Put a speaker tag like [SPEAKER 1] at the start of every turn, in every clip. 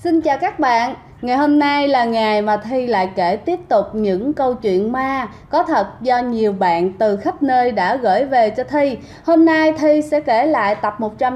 [SPEAKER 1] Xin chào các bạn. Ngày hôm nay là ngày mà Thi lại kể tiếp tục những câu chuyện ma có thật do nhiều bạn từ khắp nơi đã gửi về cho Thi. Hôm nay Thi sẽ kể lại tập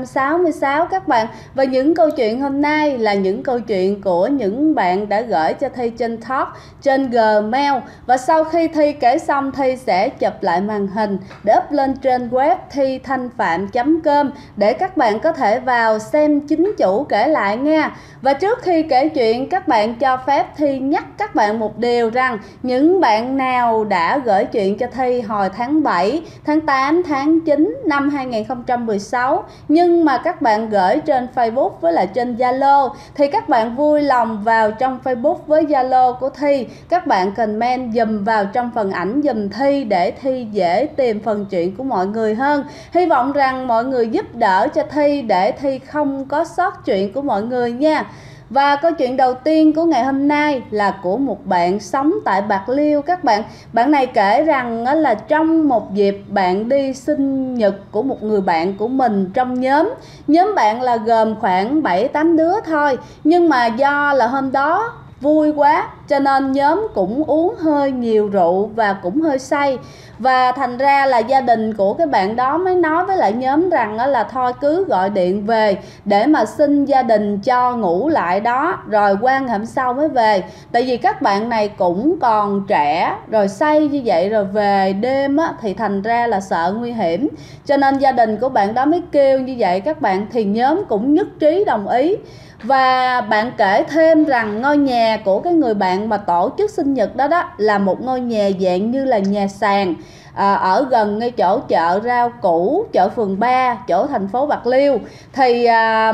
[SPEAKER 1] 166 các bạn. Và những câu chuyện hôm nay là những câu chuyện của những bạn đã gửi cho Thi trên Talk, trên Gmail. Và sau khi Thi kể xong, Thi sẽ chụp lại màn hình để up lên trên web thithanhpham.com để các bạn có thể vào xem chính chủ kể lại nha. Và trước khi kể chuyện, các bạn cho phép Thi nhắc các bạn một điều rằng những bạn nào đã gửi chuyện cho Thi hồi tháng 7, tháng 8, tháng 9 năm 2016 nhưng mà các bạn gửi trên Facebook với lại trên Zalo thì các bạn vui lòng vào trong Facebook với Zalo của Thi. Các bạn comment dùm vào trong phần ảnh dùm Thi để Thi dễ tìm phần chuyện của mọi người hơn. Hy vọng rằng mọi người giúp đỡ cho Thi để Thi không có sót chuyện của mọi người nha. Và câu chuyện đầu tiên của ngày hôm nay là của một bạn sống tại Bạc Liêu các bạn. Bạn này kể rằng là trong một dịp bạn đi sinh nhật của một người bạn của mình trong nhóm. Nhóm bạn là gồm khoảng 7-8 đứa thôi. Nhưng mà do là hôm đó vui quá cho nên nhóm cũng uống hơi nhiều rượu và cũng hơi say. Và thành ra là gia đình của cái bạn đó mới nói với lại nhóm rằng là thôi cứ gọi điện về để mà xin gia đình cho ngủ lại đó rồi qua ngày hôm sau mới về. Tại vì các bạn này cũng còn trẻ rồi say như vậy rồi về đêm thì thành ra là sợ nguy hiểm. Cho nên gia đình của bạn đó mới kêu như vậy các bạn, thì nhóm cũng nhất trí đồng ý. Và bạn kể thêm rằng ngôi nhà của cái người bạn mà tổ chức sinh nhật đó là một ngôi nhà dạng như là nhà sàn, ở gần ngay chỗ chợ rau củ, chợ phường 3, chỗ thành phố Bạc Liêu. Thì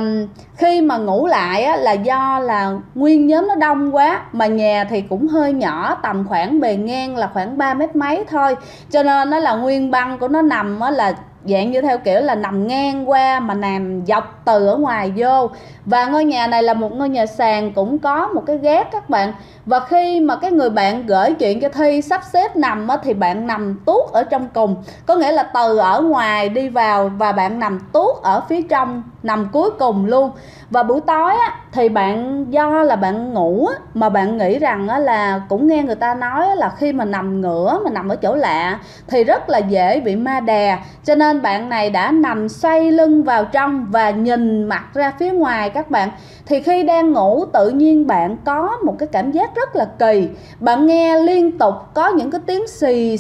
[SPEAKER 1] khi mà ngủ lại là do là nguyên nhóm nó đông quá, mà nhà thì cũng hơi nhỏ, tầm khoảng bề ngang là khoảng 3 mét mấy thôi, cho nên nó là nguyên băng của nó nằm là dạng như theo kiểu là nằm ngang qua mà nằm dọc từ ở ngoài vô. Và ngôi nhà này là một ngôi nhà sàn, cũng có một cái gác các bạn. Và khi mà cái người bạn gửi chuyện cho Thi sắp xếp nằm thì bạn nằm tuốt ở trong cùng, có nghĩa là từ ở ngoài đi vào và bạn nằm tuốt ở phía trong, nằm cuối cùng luôn. Và buổi tối thì bạn do là bạn ngủ mà bạn nghĩ rằng là cũng nghe người ta nói là khi mà nằm ngửa mà nằm ở chỗ lạ thì rất là dễ bị ma đè, cho nên bạn này đã nằm xoay lưng vào trong và nhìn mặt ra phía ngoài các bạn. Thì khi đang ngủ tự nhiên bạn có một cái cảm giác rất là kỳ. Bạn nghe liên tục có những cái tiếng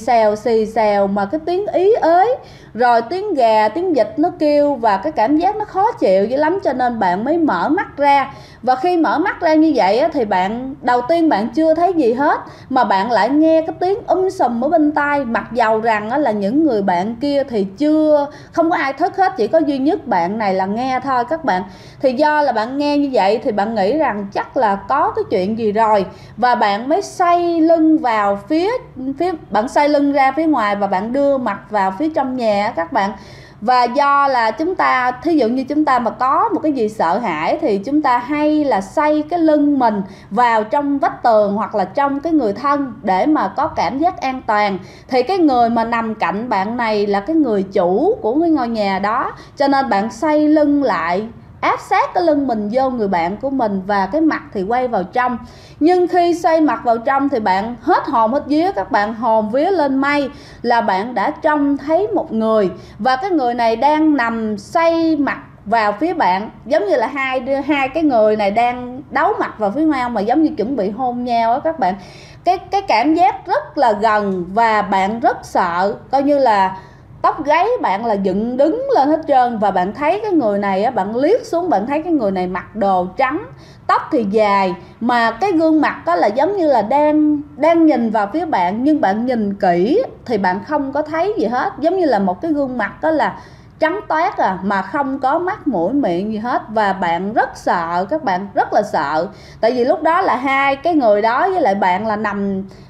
[SPEAKER 1] xì xèo mà cái tiếng ý ới, rồi tiếng gà, tiếng vịt nó kêu, và cái cảm giác nó khó chịu dữ lắm, cho nên bạn mới mở mắt ra. Và khi mở mắt ra như vậy thì bạn đầu tiên bạn chưa thấy gì hết, mà bạn lại nghe cái tiếng sùm ở bên tai, mặc dầu rằng là những người bạn kia thì không có ai thức hết, chỉ có duy nhất bạn này là nghe thôi các bạn. Thì do là bạn nghe như vậy thì bạn nghĩ rằng chắc là có cái chuyện gì rồi, và bạn mới xoay lưng vào phía bạn xoay lưng ra phía ngoài và bạn đưa mặt vào phía trong nhà các bạn. Và do là chúng ta, thí dụ như chúng ta mà có một cái gì sợ hãi thì chúng ta hay là xoay cái lưng mình vào trong vách tường hoặc là trong cái người thân để mà có cảm giác an toàn. Thì cái người mà nằm cạnh bạn này là cái người chủ của cái ngôi nhà đó, cho nên bạn xoay lưng lại, áp sát cái lưng mình vô người bạn của mình và cái mặt thì quay vào trong. Nhưng khi xoay mặt vào trong thì bạn hết hồn hết vía các bạn, hồn vía lên mây là bạn đã trông thấy một người, và cái người này đang nằm xoay mặt vào phía bạn, giống như là hai cái người này đang đấu mặt vào phía nhau mà giống như chuẩn bị hôn nhau á các bạn. Cái cảm giác rất là gần và bạn rất sợ, coi như là tóc gáy bạn là dựng đứng lên hết trơn. Và bạn thấy cái người này bạn liếc xuống, bạn thấy cái người này mặc đồ trắng, tóc thì dài, mà cái gương mặt là giống như là đang nhìn vào phía bạn, nhưng bạn nhìn kỹ thì bạn không có thấy gì hết, giống như là một cái gương mặt là trắng toát mà không có mắt mũi miệng gì hết. Và bạn rất sợ, các bạn rất là sợ, tại vì lúc đó là hai cái người đó với lại bạn là nằm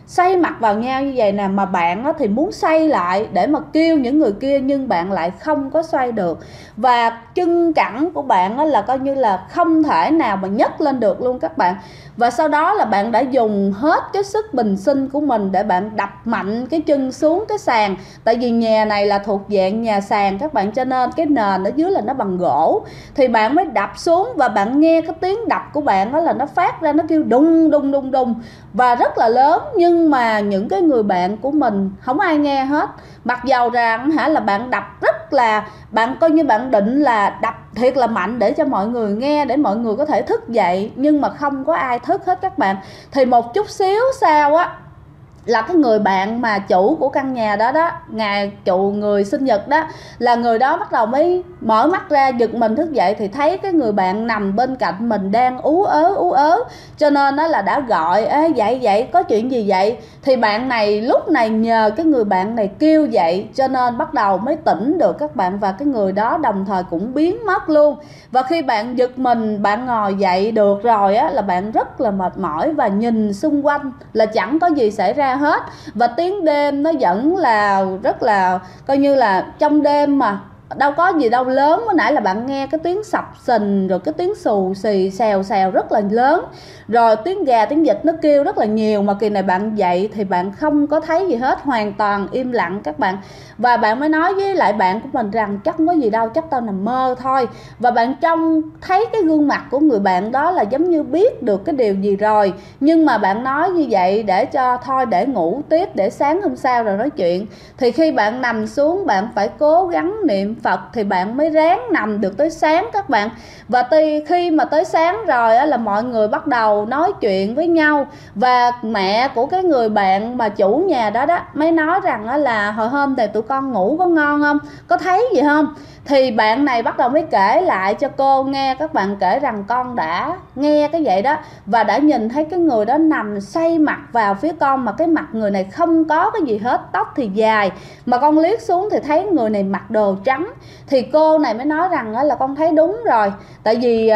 [SPEAKER 1] xoay mặt vào nhau như vậy nè, mà bạn thì muốn xoay lại để mà kêu những người kia nhưng bạn lại không có xoay được, và chân cẳng của bạn là coi như là không thể nào mà nhấc lên được luôn các bạn. Và sau đó là bạn đã dùng hết cái sức bình sinh của mình để bạn đập mạnh cái chân xuống cái sàn. Tại vì nhà này là thuộc dạng nhà sàn các bạn, cho nên cái nền ở dưới là nó bằng gỗ, thì bạn mới đập xuống và bạn nghe cái tiếng đập của bạn đó là nó phát ra, nó kêu đùng đùng đùng đùng và rất là lớn. Nhưng mà những cái người bạn của mình không ai nghe hết, mặc dầu rằng là bạn đập rất là, bạn coi như bạn định là đập thiệt là mạnh để cho mọi người nghe, để mọi người có thể thức dậy, nhưng mà không có ai thức hết các bạn. Thì một chút xíu sau á là cái người bạn mà chủ của căn nhà đó đó, ngày chủ người sinh nhật đó, là người đó bắt đầu mới mở mắt ra giật mình thức dậy, thì thấy cái người bạn nằm bên cạnh mình đang ú ớ, cho nên đó là đã gọi: Ê, dậy có chuyện gì vậy? Thì bạn này lúc này nhờ cái người bạn này kêu dậy, cho nên bắt đầu mới tỉnh được các bạn, và cái người đó đồng thời cũng biến mất luôn. Và khi bạn giật mình, bạn ngồi dậy được rồi á, là bạn rất là mệt mỏi và nhìn xung quanh là chẳng có gì xảy ra hết. Và tiếng đêm nó vẫn là rất là coi như là trong đêm mà đâu có gì đâu lớn. Mới nãy là bạn nghe cái tiếng sập sình, rồi cái tiếng xù xì xèo xèo rất là lớn, rồi tiếng gà tiếng vịt nó kêu rất là nhiều. Mà kỳ này bạn dậy thì bạn không có thấy gì hết, hoàn toàn im lặng các bạn. Và bạn mới nói với lại bạn của mình rằng chắc không có gì đâu, chắc tao nằm mơ thôi. Và bạn trông thấy cái gương mặt của người bạn đó là giống như biết được cái điều gì rồi, nhưng mà bạn nói như vậy để cho thôi để ngủ tiếp, để sáng hôm sau rồi nói chuyện. Thì khi bạn nằm xuống, bạn phải cố gắng niệm Phật thì bạn mới ráng nằm được tới sáng các bạn. Và khi mà tới sáng rồi á, là mọi người bắt đầu nói chuyện với nhau, và mẹ của cái người bạn mà chủ nhà đó đó mới nói rằng á, là hồi hôm thì tụi con ngủ có ngon không, có thấy gì không? Thì bạn này bắt đầu mới kể lại cho cô nghe, các bạn, kể rằng con đã nghe cái vậy đó, và đã nhìn thấy cái người đó nằm xoay mặt vào phía con, mà cái mặt người này không có cái gì hết, tóc thì dài, mà con liếc xuống thì thấy người này mặc đồ trắng. Thì cô này mới nói rằng là con thấy đúng rồi, tại vì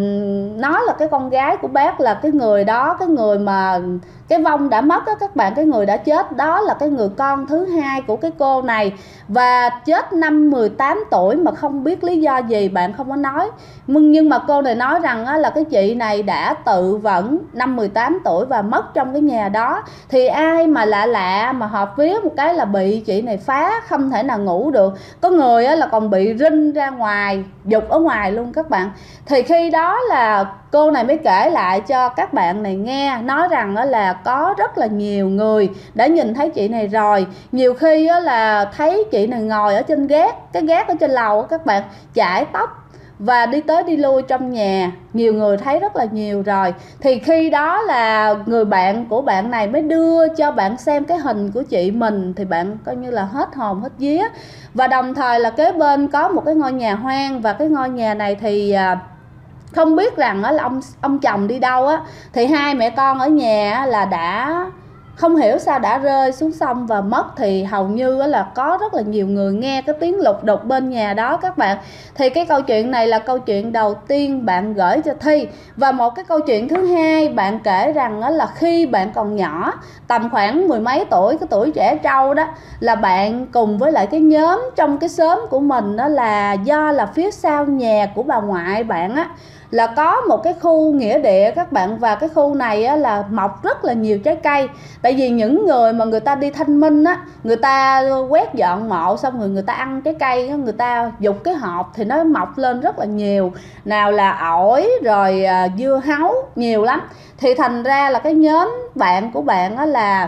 [SPEAKER 1] nó là cái con gái của bác, là cái người đó, cái người mà cái vong đã mất đó các bạn, cái người đã chết đó là cái người con thứ hai của cái cô này, và chết năm 18 tuổi mà không biết lý do gì, bạn không có nói. Nhưng mà cô này nói rằng là cái chị này đã tự vẫn năm 18 tuổi và mất trong cái nhà đó. Thì ai mà lạ mà họp vía một cái là bị chị này phá, không thể nào ngủ được. Có người là còn bị rinh ra ngoài, dục ở ngoài luôn các bạn. Thì khi đó là cô này mới kể lại cho các bạn này nghe, nói rằng là có rất là nhiều người đã nhìn thấy chị này rồi. Nhiều khi là thấy chị này ngồi ở trên gác, cái gác ở trên lầu các bạn, chải tóc và đi tới đi lui trong nhà, nhiều người thấy rất là nhiều rồi. Thì khi đó là người bạn của bạn này mới đưa cho bạn xem cái hình của chị mình, thì bạn coi như là hết hồn hết vía. Và đồng thời là kế bên có một cái ngôi nhà hoang, và cái ngôi nhà này thì không biết rằng là ông chồng đi đâu á, thì hai mẹ con ở nhà là đã không hiểu sao đã rơi xuống sông và mất. Thì hầu như là có rất là nhiều người nghe cái tiếng lục đục bên nhà đó các bạn. Thì cái câu chuyện này là câu chuyện đầu tiên bạn gửi cho Thi. Và một cái câu chuyện thứ hai bạn kể rằng là khi bạn còn nhỏ, tầm khoảng mười mấy tuổi, cái tuổi trẻ trâu đó, là bạn cùng với lại cái nhóm trong cái xóm của mình đó, là do là phía sau nhà của bà ngoại bạn á là có một cái khu nghĩa địa các bạn. Và cái khu này á, là mọc rất là nhiều trái cây. Tại vì những người mà người ta đi thanh minh á, người ta quét dọn mộ xong rồi người ta ăn trái cây á, người ta dục cái hộp thì nó mọc lên rất là nhiều, nào là ổi rồi dưa hấu, nhiều lắm. Thì thành ra là cái nhóm bạn của bạn á là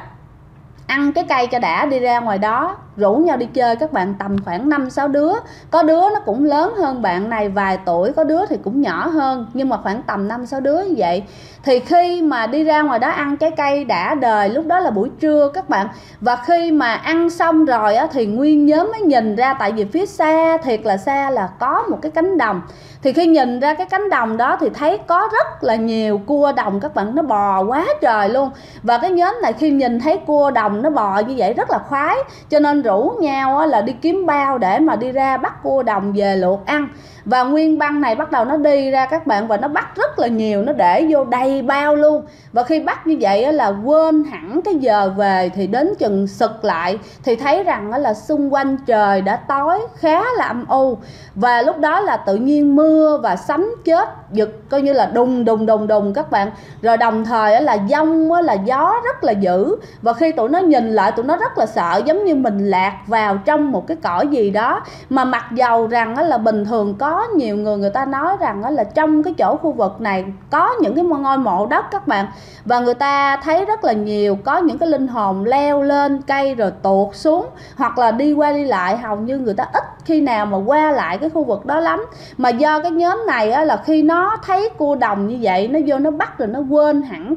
[SPEAKER 1] ăn cái cây cho đã, đi ra ngoài đó rủ nhau đi chơi các bạn, tầm khoảng 5-6 đứa. Có đứa nó cũng lớn hơn bạn này vài tuổi, có đứa thì cũng nhỏ hơn, nhưng mà khoảng tầm 5-6 đứa như vậy. Thì khi mà đi ra ngoài đó ăn trái cây đã đời, lúc đó là buổi trưa các bạn. Và khi mà ăn xong rồi á, thì nguyên nhóm mới nhìn ra, tại vì phía xa, thiệt là xa, là có một cái cánh đồng. Thì khi nhìn ra cái cánh đồng đó thì thấy có rất là nhiều cua đồng các bạn, nó bò quá trời luôn. Và cái nhóm này khi nhìn thấy cua đồng đồng nó bò như vậy rất là khoái, cho nên rủ nhau là đi kiếm bao để mà đi ra bắt cua đồng về luộc ăn. Và nguyên băng này bắt đầu nó đi ra các bạn, và nó bắt rất là nhiều, nó để vô đầy bao luôn. Và khi bắt như vậy là quên hẳn cái giờ về, thì đến chừng sực lại thì thấy rằng là xung quanh trời đã tối khá là âm u. Và lúc đó là tự nhiên mưa và sấm chớp giật coi như là đùng đùng đùng đùng các bạn. Rồi đồng thời là giông là gió rất là dữ. Và khi tụi nó nhìn lại tụi nó rất là sợ, giống như mình lạc vào trong một cái cõi gì đó. Mà mặc dầu rằng là bình thường có nhiều người ta nói rằng là trong cái chỗ khu vực này có những cái ngôi mộ đất các bạn, và người ta thấy rất là nhiều có những cái linh hồn leo lên cây rồi tuột xuống, hoặc là đi qua đi lại, hầu như người ta ít khi nào mà qua lại cái khu vực đó lắm. Mà do cái nhóm này là khi nó thấy cua đồng như vậy, nó vô nó bắt rồi nó quên hẳn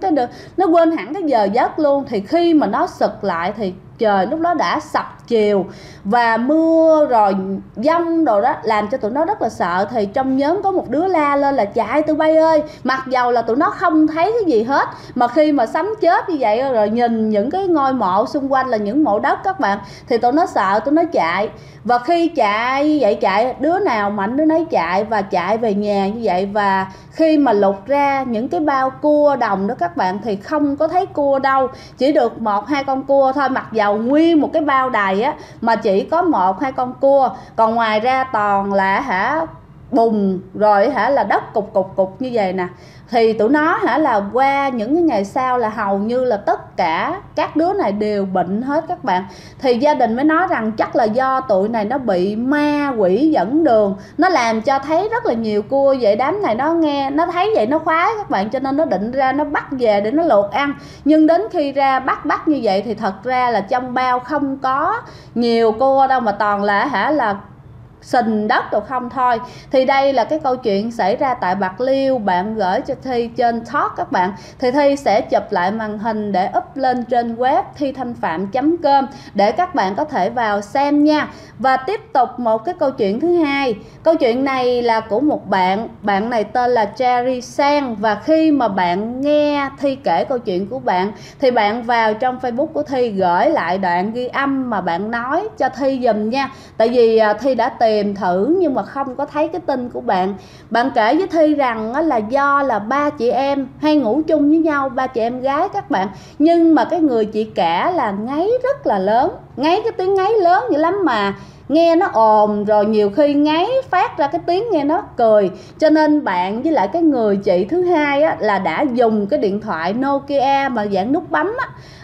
[SPEAKER 1] cái giờ giấc luôn. Thì khi mà nó sực lại thì trời lúc đó đã sập chiều và mưa rồi giông đồ đó, làm cho tụi nó rất là sợ. Thì trong nhóm có một đứa la lên là chạy tụi bay ơi, mặc dầu là tụi nó không thấy cái gì hết, mà khi mà sấm chớp như vậy rồi nhìn những cái ngôi mộ xung quanh là những mộ đất các bạn, thì tụi nó sợ, tụi nó chạy. Và khi chạy như vậy, chạy đứa nào mạnh đứa nấy chạy, và chạy về nhà như vậy. Và khi mà lục ra những cái bao cua đồng đó các bạn, thì không có thấy cua đâu, chỉ được 1-2 con cua thôi. Mặc dầu nguyên một cái bao đầy mà chỉ có 1-2 con cua, còn ngoài ra toàn là bùn rồi là đất cục như vậy nè. Thì tụi nó là qua những cái ngày sau là hầu như là tất cả các đứa này đều bệnh hết các bạn. Thì gia đình mới nói rằng chắc là do tụi này nó bị ma quỷ dẫn đường, nó làm cho thấy rất là nhiều cua vậy. Đám này nó nghe, nó thấy vậy nó khoái các bạn, cho nên nó định ra nó bắt về để nó luộc ăn. Nhưng đến khi ra bắt như vậy thì thật ra là trong bao không có nhiều cua đâu, mà toàn là sình đất rồi không thôi. Thì đây là cái câu chuyện xảy ra tại Bạc Liêu, bạn gửi cho Thi trên talk các bạn. Thì Thi sẽ chụp lại màn hình để up lên trên web thithanhpham.com để các bạn có thể vào xem nha. Và tiếp tục một cái câu chuyện thứ hai. Câu chuyện này là của một bạn này tên là Cherry Sang. Và khi mà bạn nghe Thi kể câu chuyện của bạn thì bạn vào trong Facebook của Thi gửi lại đoạn ghi âm mà bạn nói cho Thi giùm nha. Tại vì Thi đã tìm thử nhưng mà không có thấy cái tin của bạn. Bạn kể với Thi rằng là do là 3 chị em hay ngủ chung với nhau, 3 chị em gái các bạn. Nhưng mà cái người chị cả là ngáy rất là lớn, ngáy cái tiếng ngáy lớn dữ lắm, mà nghe nó ồn, rồi nhiều khi ngáy phát ra cái tiếng nghe nó cười. Cho nên bạn với lại cái người chị thứ hai là đã dùng cái điện thoại Nokia mà dạng nút bấm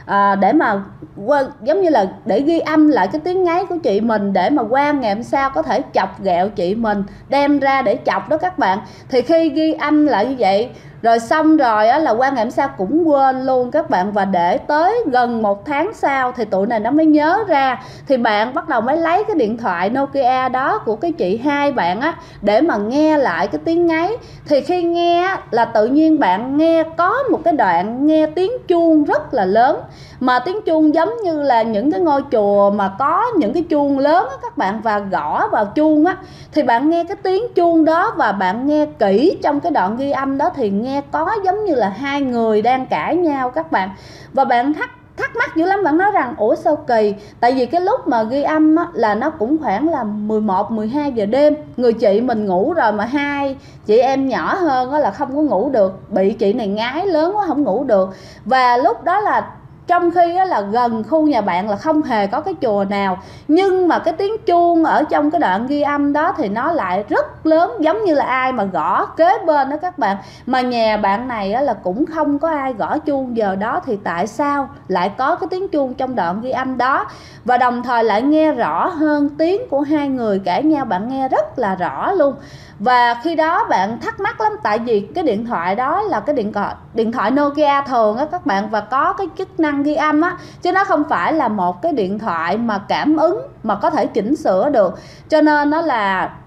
[SPEAKER 1] để mà giống như là để ghi âm lại cái tiếng ngáy của chị mình, để mà qua ngày hôm sau có thể chọc ghẹo chị mình, đem ra để chọc đó các bạn. Thì khi ghi âm lại như vậy rồi xong rồi là qua ngày hôm sau cũng quên luôn các bạn. Và để tới gần 1 tháng sau thì tụi này nó mới nhớ ra. Thì bạn bắt đầu mới lấy cái điện thoại Nokia đó của cái chị hai bạn để mà nghe lại cái tiếng ngáy. Thì khi nghe là tự nhiên bạn nghe có một cái đoạn nghe tiếng chuông rất là lớn, mà tiếng chuông giống như là những cái ngôi chùa mà có những cái chuông lớn các bạn, và gõ vào chuông thì bạn nghe cái tiếng chuông đó. Và bạn nghe kỹ trong cái đoạn ghi âm đó thì nghe có giống như là 2 người đang cãi nhau các bạn. Và bạn thắc mắc dữ lắm, bạn nói rằng ủa sao kỳ, tại vì cái lúc mà ghi âm là nó cũng khoảng là 11-12 giờ đêm, người chị mình ngủ rồi, mà 2 chị em nhỏ hơn là không có ngủ được, bị chị này ngái lớn quá không ngủ được. Và lúc đó là trong khi là gần khu nhà bạn là không hề có cái chùa nào, nhưng mà cái tiếng chuông ở trong cái đoạn ghi âm đó thì nó lại rất lớn, giống như là ai mà gõ kế bên đó các bạn. Mà nhà bạn này là cũng không có ai gõ chuông giờ đó, thì tại sao lại có cái tiếng chuông trong đoạn ghi âm đó? Và đồng thời lại nghe rõ hơn tiếng của 2 người cãi nhau, bạn nghe rất là rõ luôn. Và khi đó bạn thắc mắc lắm, tại vì cái điện thoại đó là cái điện thoại Nokia thường các bạn, và có cái chức năng ghi âm chứ nó không phải là một cái điện thoại mà cảm ứng mà có thể chỉnh sửa được. Cho nên nó là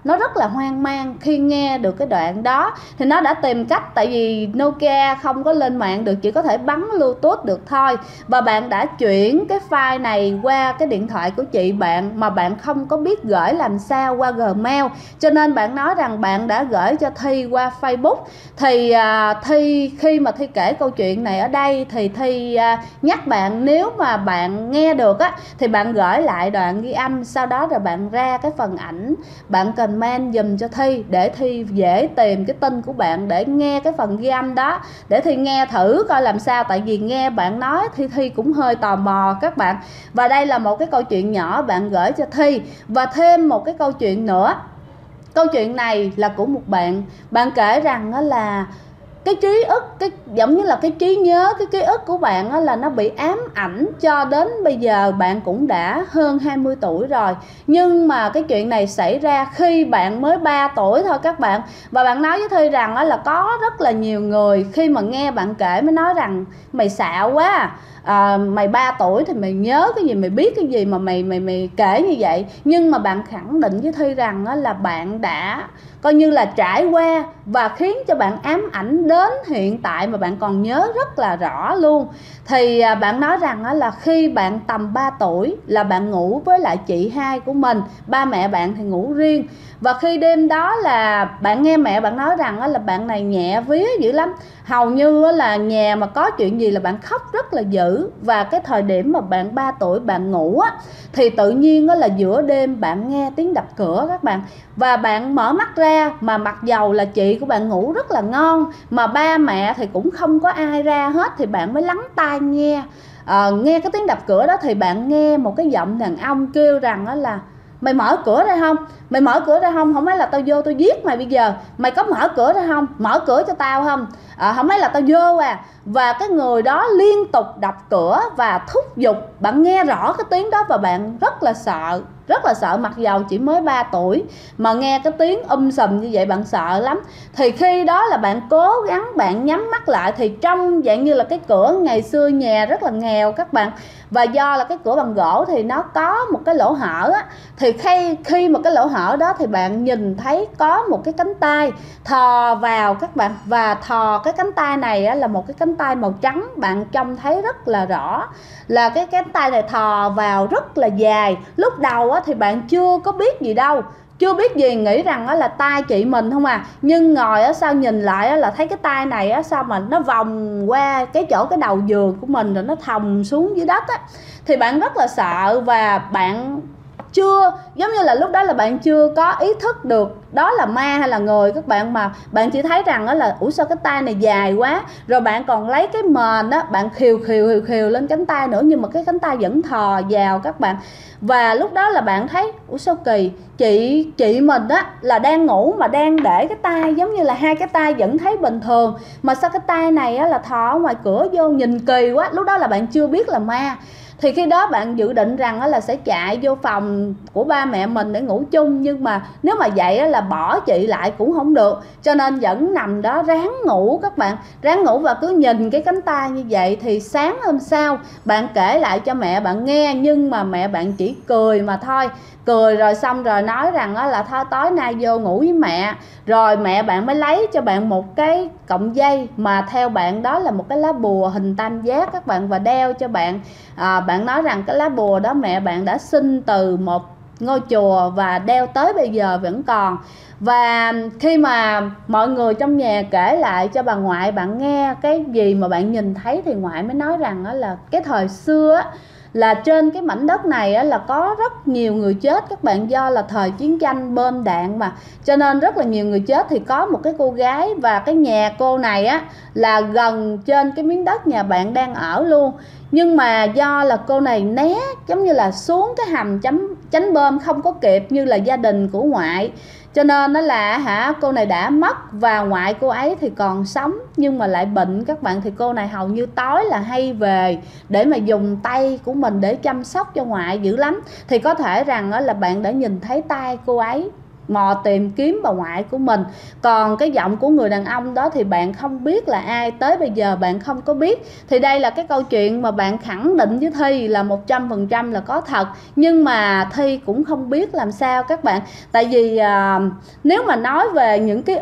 [SPEAKER 1] nó rất là hoang mang khi nghe được cái đoạn đó. Thì nó đã tìm cách, tại vì Nokia không có lên mạng được, chỉ có thể bắn Bluetooth được thôi, và bạn đã chuyển cái file này qua cái điện thoại của chị bạn mà bạn không có biết gửi làm sao qua Gmail, cho nên bạn nói rằng bạn đã gửi cho Thi qua Facebook. Thì Thi khi mà Thi kể câu chuyện này ở đây thì Thi nhắc bạn, nếu mà bạn nghe được á thì bạn gửi lại đoạn ghi âm, sau đó rồi bạn ra cái phần ảnh, bạn comment dùm cho Thi để Thi dễ tìm cái tin của bạn để nghe cái phần ghi âm đó, để Thi nghe thử coi làm sao. Tại vì nghe bạn nói thì Thi cũng hơi tò mò các bạn. Và đây là một cái câu chuyện nhỏ bạn gửi cho Thi. Và thêm một cái câu chuyện nữa, câu chuyện này là của một bạn kể rằng đó là cái trí ức, cái giống như là cái trí nhớ, cái ký ức của bạn đó là nó bị ám ảnh cho đến bây giờ. Bạn cũng đã hơn 20 tuổi rồi, nhưng mà cái chuyện này xảy ra khi bạn mới 3 tuổi thôi các bạn. Và bạn nói với Thi rằng đó là có rất là nhiều người khi mà nghe bạn kể mới nói rằng mày xạo quá, mày 3 tuổi thì mày nhớ cái gì, mày biết cái gì mà mày kể như vậy. Nhưng mà bạn khẳng định với Thi rằng đó là bạn đã coi như là trải qua và khiến cho bạn ám ảnh đến hiện tại mà bạn còn nhớ rất là rõ luôn. Thì bạn nói rằng đó là khi bạn tầm 3 tuổi là bạn ngủ với lại chị hai của mình, ba mẹ bạn thì ngủ riêng. Và khi đêm đó là bạn nghe mẹ bạn nói rằng đó là bạn này nhẹ vía dữ lắm, hầu như là nhà mà có chuyện gì là bạn khóc rất là dữ. Và cái thời điểm mà bạn 3 tuổi bạn ngủ á, thì tự nhiên đó là giữa đêm bạn nghe tiếng đập cửa các bạn. Và bạn mở mắt ra, mà mặc dầu là chị của bạn ngủ rất là ngon, mà ba mẹ thì cũng không có ai ra hết, thì bạn mới lắng tai nghe. Nghe cái tiếng đập cửa đó thì bạn nghe một cái giọng đàn ông kêu rằng đó là mày mở cửa ra không, mày mở cửa ra không, không phải là tao vô tao giết mày bây giờ, mày có mở cửa ra không, mở cửa cho tao không, không phải là tao vô à. Và cái người đó liên tục đập cửa và thúc giục. Bạn nghe rõ cái tiếng đó và bạn rất là sợ, rất là sợ, mặc dầu chỉ mới 3 tuổi mà nghe cái tiếng sùm như vậy bạn sợ lắm. Thì khi đó là bạn cố gắng bạn nhắm mắt lại, thì trong dạng như là cái cửa ngày xưa nhà rất là nghèo các bạn, và do là cái cửa bằng gỗ thì nó có một cái lỗ hở á. Thì khi mà cái lỗ hở đó thì bạn nhìn thấy có một cái cánh tay thò vào các bạn, và thò cái cánh tay này á, là một cái cánh tay màu trắng, bạn trông thấy rất là rõ là cái cánh tay này thò vào rất là dài. Lúc đầu á, thì bạn chưa có biết gì đâu, chưa biết gì, nghĩ rằng là tay chị mình không à. Nhưng ngồi ở sau nhìn lại là thấy cái tay này á, sao mà nó vòng qua cái chỗ cái đầu giường của mình rồi nó thòng xuống dưới đất á. Thì bạn rất là sợ, và bạn chưa, giống như là lúc đó là bạn chưa có ý thức được đó là ma hay là người các bạn, mà bạn chỉ thấy rằng đó là ủa sao cái tay này dài quá. Rồi bạn còn lấy cái mền đó bạn khều lên cánh tay nữa, nhưng mà cái cánh tay vẫn thò vào các bạn. Và lúc đó là bạn thấy ủa sao kỳ, chị mình á là đang ngủ mà đang để cái tay giống như là hai cái tay vẫn thấy bình thường, mà sao cái tay này á là thò ở ngoài cửa vô, nhìn kỳ quá. Lúc đó là bạn chưa biết là ma. Thì khi đó bạn dự định rằng là sẽ chạy vô phòng của ba mẹ mình để ngủ chung, nhưng mà nếu mà vậy là bỏ chị lại cũng không được, cho nên vẫn nằm đó ráng ngủ các bạn, ráng ngủ và cứ nhìn cái cánh tay như vậy. Thì sáng hôm sau bạn kể lại cho mẹ bạn nghe, nhưng mà mẹ bạn chỉ cười mà thôi. Cười rồi xong rồi nói rằng là thôi tối nay vô ngủ với mẹ. Rồi mẹ bạn mới lấy cho bạn một cái cọng dây, mà theo bạn đó là một cái lá bùa hình tam giác các bạn, và đeo cho bạn. Bạn nói rằng cái lá bùa đó mẹ bạn đã xin từ một ngôi chùa và đeo tới bây giờ vẫn còn. Và khi mà mọi người trong nhà kể lại cho bà ngoại bạn nghe cái gì mà bạn nhìn thấy, thì ngoại mới nói rằng đó là cái thời xưa là trên cái mảnh đất này là có rất nhiều người chết các bạn, do là thời chiến tranh bom đạn mà, cho nên rất là nhiều người chết. Thì có một cái cô gái, và cái nhà cô này là gần trên cái miếng đất nhà bạn đang ở luôn. Nhưng mà do là cô này né giống như là xuống cái hầm tránh bom không có kịp như là gia đình của ngoại, cho nên đó là cô này đã mất, và ngoại cô ấy thì còn sống nhưng mà lại bệnh các bạn. Thì cô này hầu như tối là hay về để mà dùng tay của mình để chăm sóc cho ngoại dữ lắm. Thì có thể rằng là bạn đã nhìn thấy tay cô ấy mò tìm kiếm bà ngoại của mình. Còn cái giọng của người đàn ông đó thì bạn không biết là ai, tới bây giờ bạn không có biết. Thì đây là cái câu chuyện mà bạn khẳng định với Thi là 100% là có thật, nhưng mà Thi cũng không biết làm sao các bạn. Tại vì nếu mà nói về những ký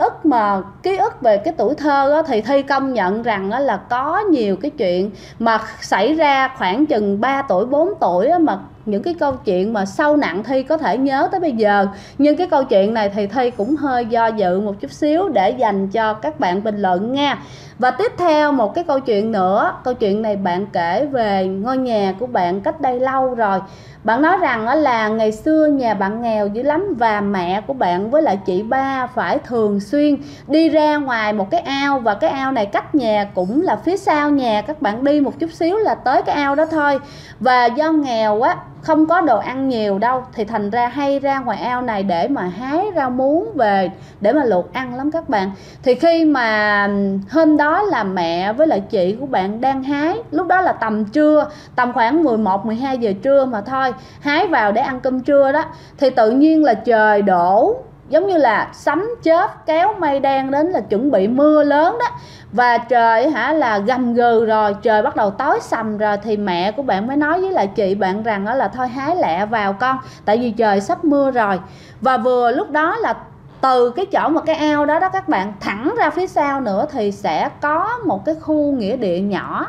[SPEAKER 1] ức về cái tuổi thơ đó, thì Thi công nhận rằng là có nhiều cái chuyện mà xảy ra khoảng chừng 3 tuổi 4 tuổi mà những cái câu chuyện mà sâu nặng Thi có thể nhớ tới bây giờ. Nhưng cái câu chuyện này thì Thi cũng hơi do dự một chút xíu để dành cho các bạn bình luận nha. Và tiếp theo một cái câu chuyện nữa. Câu chuyện này bạn kể về ngôi nhà của bạn cách đây lâu rồi. Bạn nói rằng là ngày xưa nhà bạn nghèo dữ lắm, và mẹ của bạn với lại chị ba phải thường xuyên đi ra ngoài một cái ao, và cái ao này cách nhà cũng là phía sau nhà, các bạn đi một chút xíu là tới cái ao đó thôi. Và do nghèo á, không có đồ ăn nhiều đâu, thì thành ra hay ra ngoài ao này để mà hái rau muống về để mà luộc ăn lắm các bạn. Thì khi mà hôm đó là mẹ với lại chị của bạn đang hái, lúc đó là tầm trưa, tầm khoảng 11-12 giờ trưa mà thôi, hái vào để ăn cơm trưa đó, thì tự nhiên là trời đổ giống như là sấm chớp kéo mây đen đến, là chuẩn bị mưa lớn đó. Và trời là gầm gừ rồi, trời bắt đầu tối sầm rồi, thì mẹ của bạn mới nói với lại chị bạn rằng là thôi hái lẹ vào con, tại vì trời sắp mưa rồi. Và vừa lúc đó là từ cái chỗ mà cái ao đó các bạn, thẳng ra phía sau nữa thì sẽ có một cái khu nghĩa địa nhỏ.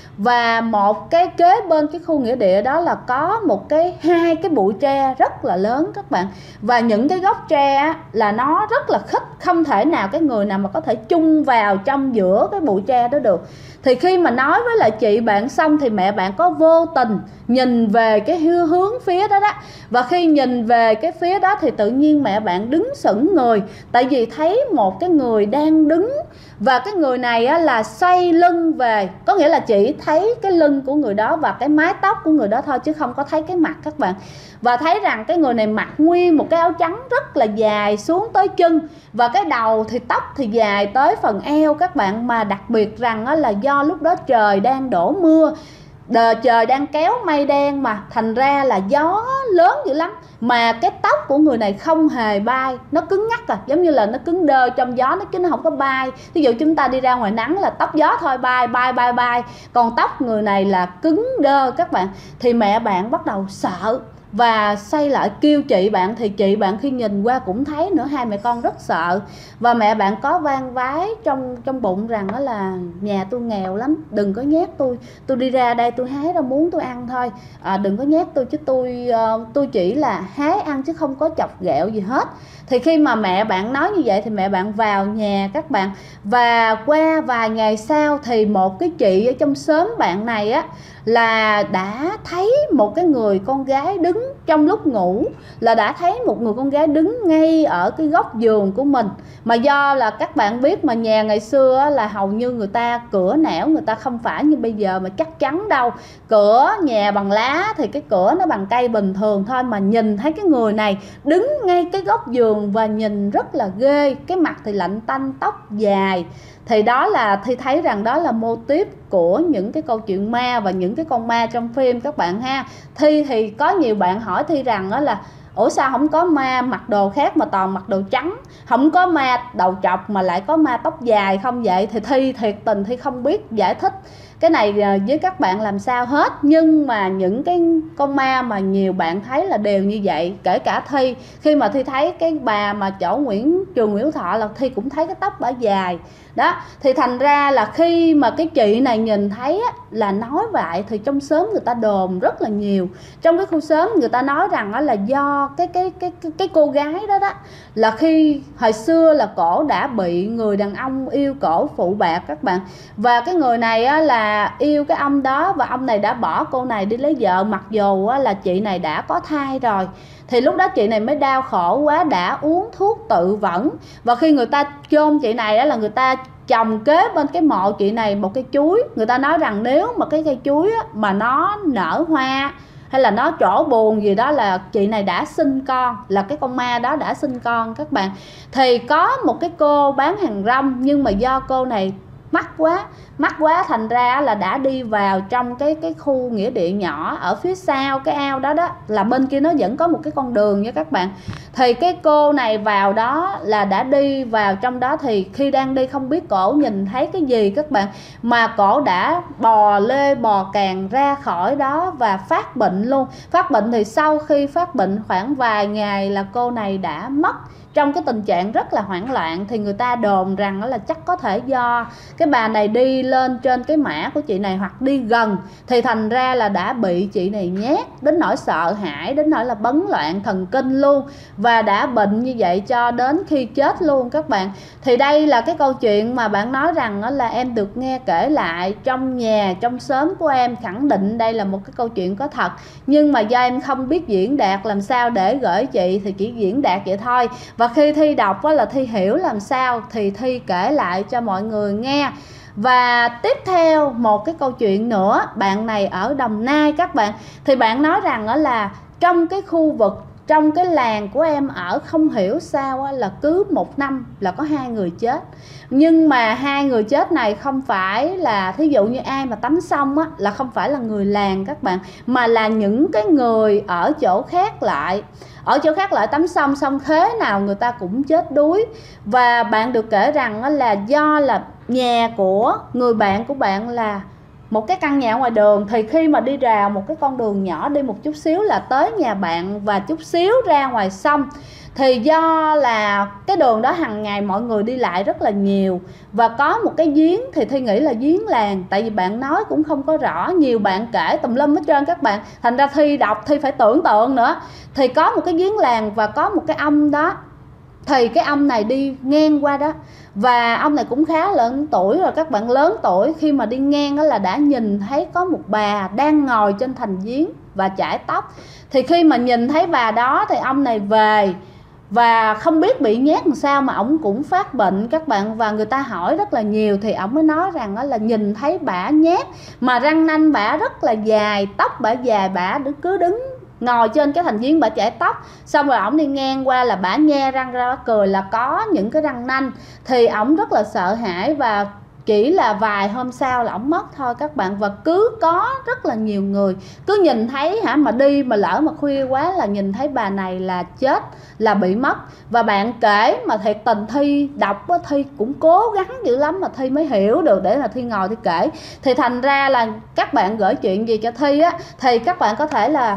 [SPEAKER 1] Và một cái kế bên cái khu nghĩa địa đó là có hai cái bụi tre rất là lớn các bạn. Và những cái gốc tre là nó rất là khích, không thể nào cái người nào mà có thể chung vào trong giữa cái bụi tre đó được. Thì khi mà nói với lại chị bạn xong thì mẹ bạn có vô tình nhìn về cái hướng phía đó đó. Và khi nhìn về cái phía đó thì tự nhiên mẹ bạn đứng sững người, tại vì thấy một cái người đang đứng, và cái người này là xoay lưng về, có nghĩa là chỉ thấy cái lưng của người đó và cái mái tóc của người đó thôi, chứ không có thấy cái mặt các bạn. Và thấy rằng cái người này mặc nguyên một cái áo trắng rất là dài xuống tới chân, và cái đầu thì tóc thì dài tới phần eo các bạn. Mà đặc biệt rằng là do lúc đó trời đang đổ mưa, trời đang kéo mây đen, mà thành ra là gió lớn dữ lắm, mà cái tóc của người này không hề bay, nó cứng ngắc giống như là nó cứng đơ trong gió nó, chứ nó không có bay. Ví dụ chúng ta đi ra ngoài nắng là tóc gió thôi bay, còn tóc người này là cứng đơ các bạn. Thì mẹ bạn bắt đầu sợ và xoay lại kêu chị bạn, thì chị bạn khi nhìn qua cũng thấy nữa, hai mẹ con rất sợ. Và mẹ bạn có vang vái trong bụng rằng đó là nhà tôi nghèo lắm, đừng có nhét tôi đi ra đây tôi hái rau muống tôi ăn thôi, đừng có nhét tôi, chứ tôi chỉ là hái ăn chứ không có chọc ghẹo gì hết. Thì khi mà mẹ bạn nói như vậy thì mẹ bạn vào nhà các bạn. Và qua vài ngày sau thì một cái chị ở trong xóm bạn này là đã thấy một cái người con gái đứng trong lúc ngủ, là đã thấy một người con gái đứng ngay ở cái góc giường của mình. Mà do là các bạn biết mà nhà ngày xưa là hầu như người ta cửa nẻo, người ta không phải như bây giờ mà chắc chắn đâu. Cửa nhà bằng lá thì cái cửa nó bằng cây bình thường thôi, mà nhìn thấy cái người này đứng ngay cái góc giường và nhìn rất là ghê, cái mặt thì lạnh tanh, tóc dài. Thì đó là Thi thấy rằng đó là mô típ của những cái câu chuyện ma và những cái con ma trong phim các bạn ha. Thi thì có nhiều bạn hỏi Thi rằng đó là ủa sao không có ma mặc đồ khác mà toàn mặc đồ trắng, không có ma đầu trọc mà lại có ma tóc dài không vậy? Thì Thi thiệt tình Thi không biết giải thích cái này với các bạn làm sao hết. Nhưng mà những cái con ma mà nhiều bạn thấy là đều như vậy, kể cả Thi. Khi mà Thi thấy cái bà mà chỗ trường Nguyễn Thọ là Thi cũng thấy cái tóc bả dài đó. Thì thành ra là khi mà cái chị này nhìn thấy là nói vậy, thì trong xóm người ta đồn rất là nhiều. Trong cái khu xóm người ta nói rằng là do cái cô gái đó là khi hồi xưa là cổ đã bị người đàn ông yêu cổ phụ bạc các bạn. Và cái người này là yêu cái ông đó, và ông này đã bỏ cô này đi lấy vợ, mặc dù là chị này đã có thai rồi. Thì lúc đó chị này mới đau khổ quá, đã uống thuốc tự vẫn. Và khi người ta chôn chị này là người ta trồng kế bên cái mộ chị này một cây chuối. Người ta nói rằng nếu mà cái cây chuối mà nó nở hoa hay là nó trổ buồn gì đó là chị này đã sinh con, là cái con ma đó đã sinh con các bạn. Thì có một cái cô bán hàng rong, nhưng mà do cô này mắc quá mắc quá, thành ra là đã đi vào trong cái khu nghĩa địa nhỏ ở phía sau cái ao đó đó, là bên kia nó vẫn có một cái con đường nha các bạn. Thì cái cô này vào đó là đã đi vào trong đó, thì khi đang đi không biết cổ nhìn thấy cái gì các bạn, mà cổ đã bò lê bò càng ra khỏi đó và phát bệnh luôn. Phát bệnh thì sau khi phát bệnh khoảng vài ngày là cô này đã mất trong cái tình trạng rất là hoảng loạn. Thì người ta đồn rằng đó là chắc có thể do cái bà này đi lên trên cái mã của chị này hoặc đi gần, thì thành ra là đã bị chị này nhát đến nỗi sợ hãi, đến nỗi là bấn loạn thần kinh luôn, và đã bệnh như vậy cho đến khi chết luôn các bạn. Thì đây là cái câu chuyện mà bạn nói rằng đó là em được nghe kể lại trong nhà, trong xóm của em, khẳng định đây là một cái câu chuyện có thật, nhưng mà do em không biết diễn đạt làm sao để gửi chị thì chỉ diễn đạt vậy thôi. Và khi Thi đọc là Thi hiểu làm sao thì Thi kể lại cho mọi người nghe. Và tiếp theo một cái câu chuyện nữa, bạn này ở Đồng Nai các bạn. Thì bạn nói rằng đó là trong cái khu vực, trong cái làng của em ở, không hiểu sao là cứ một năm là có 2 người chết. Nhưng mà 2 người chết này không phải là, thí dụ như ai mà tắm xong là không phải là người làng các bạn, mà là những cái người ở chỗ khác lại. Ở chỗ khác lại tắm xong thế nào người ta cũng chết đuối. Và bạn được kể rằng là do là nhà của người bạn của bạn là một cái căn nhà ngoài đường, thì khi mà đi rào một cái con đường nhỏ đi một chút xíu là tới nhà bạn, và chút xíu ra ngoài sông. Thì do là cái đường đó hàng ngày mọi người đi lại rất là nhiều, và có một cái giếng, thì Thi nghĩ là giếng làng, tại vì bạn nói cũng không có rõ, nhiều bạn kể tùm lum hết trơn các bạn, thành ra Thi đọc Thi phải tưởng tượng nữa. Thì có một cái giếng làng và có một cái ông đó, thì cái ông này đi ngang qua đó, và ông này cũng khá lớn tuổi rồi các bạn, lớn tuổi. Khi mà đi ngang đó là đã nhìn thấy có một bà đang ngồi trên thành giếng và chải tóc. Thì khi mà nhìn thấy bà đó thì ông này về, và không biết bị nhát làm sao mà ổng cũng phát bệnh các bạn. Và người ta hỏi rất là nhiều thì ổng mới nói rằng đó là nhìn thấy bả nhát, mà răng nanh bả rất là dài, tóc bả dài, bả cứ đứng ngồi trên cái thành giếng bả chải tóc. Xong rồi ổng đi ngang qua là bả nhe răng ra, bả cười là có những cái răng nanh. Thì ổng rất là sợ hãi, và chỉ là vài hôm sau là ổng mất thôi các bạn. Và cứ có rất là nhiều người cứ nhìn thấy mà đi mà lỡ mà khuya quá là nhìn thấy bà này là chết, là bị mất. Và bạn kể mà thiệt tình Thi đọc Thi cũng cố gắng dữ lắm mà Thi mới hiểu được, để là Thi ngồi Thi kể. Thì thành ra là các bạn gửi chuyện gì cho Thi thì các bạn có thể là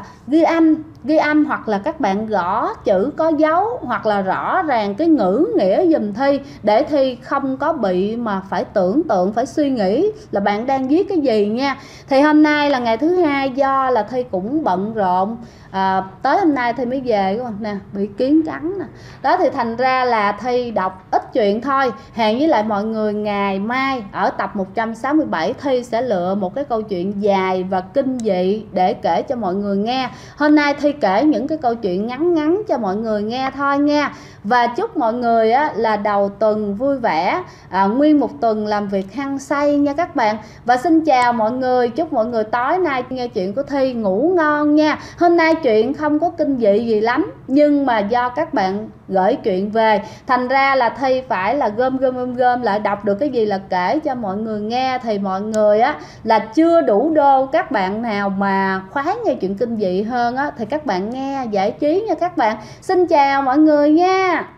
[SPEAKER 1] ghi âm hoặc là các bạn gõ chữ có dấu, hoặc là rõ ràng cái ngữ nghĩa giùm Thi, để Thi không có bị mà phải tưởng tượng, phải suy nghĩ là bạn đang viết cái gì nha. Thì hôm nay là ngày thứ hai, do là Thi cũng bận rộn, tới hôm nay Thi mới về nè, bị kiến cắn nè đó. Thì thành ra là Thi đọc ít chuyện thôi. Hẹn với lại mọi người ngày mai ở tập 167 Thi sẽ lựa một cái câu chuyện dài và kinh dị để kể cho mọi người nghe. Hôm nay Thi kể những cái câu chuyện ngắn ngắn cho mọi người nghe thôi nha. Và chúc mọi người là đầu tuần vui vẻ, nguyên một tuần làm việc hăng say nha các bạn. Và xin chào mọi người, chúc mọi người tối nay nghe chuyện của Thi ngủ ngon nha. Hôm nay chuyện không có kinh dị gì lắm, nhưng mà do các bạn gửi chuyện về, thành ra là Thi phải là gom lại, đọc được cái gì là kể cho mọi người nghe. Thì mọi người là chưa đủ đô, các bạn nào mà khoái nghe chuyện kinh dị hơn thì các bạn nghe giải trí nha các bạn. Xin chào mọi người nha.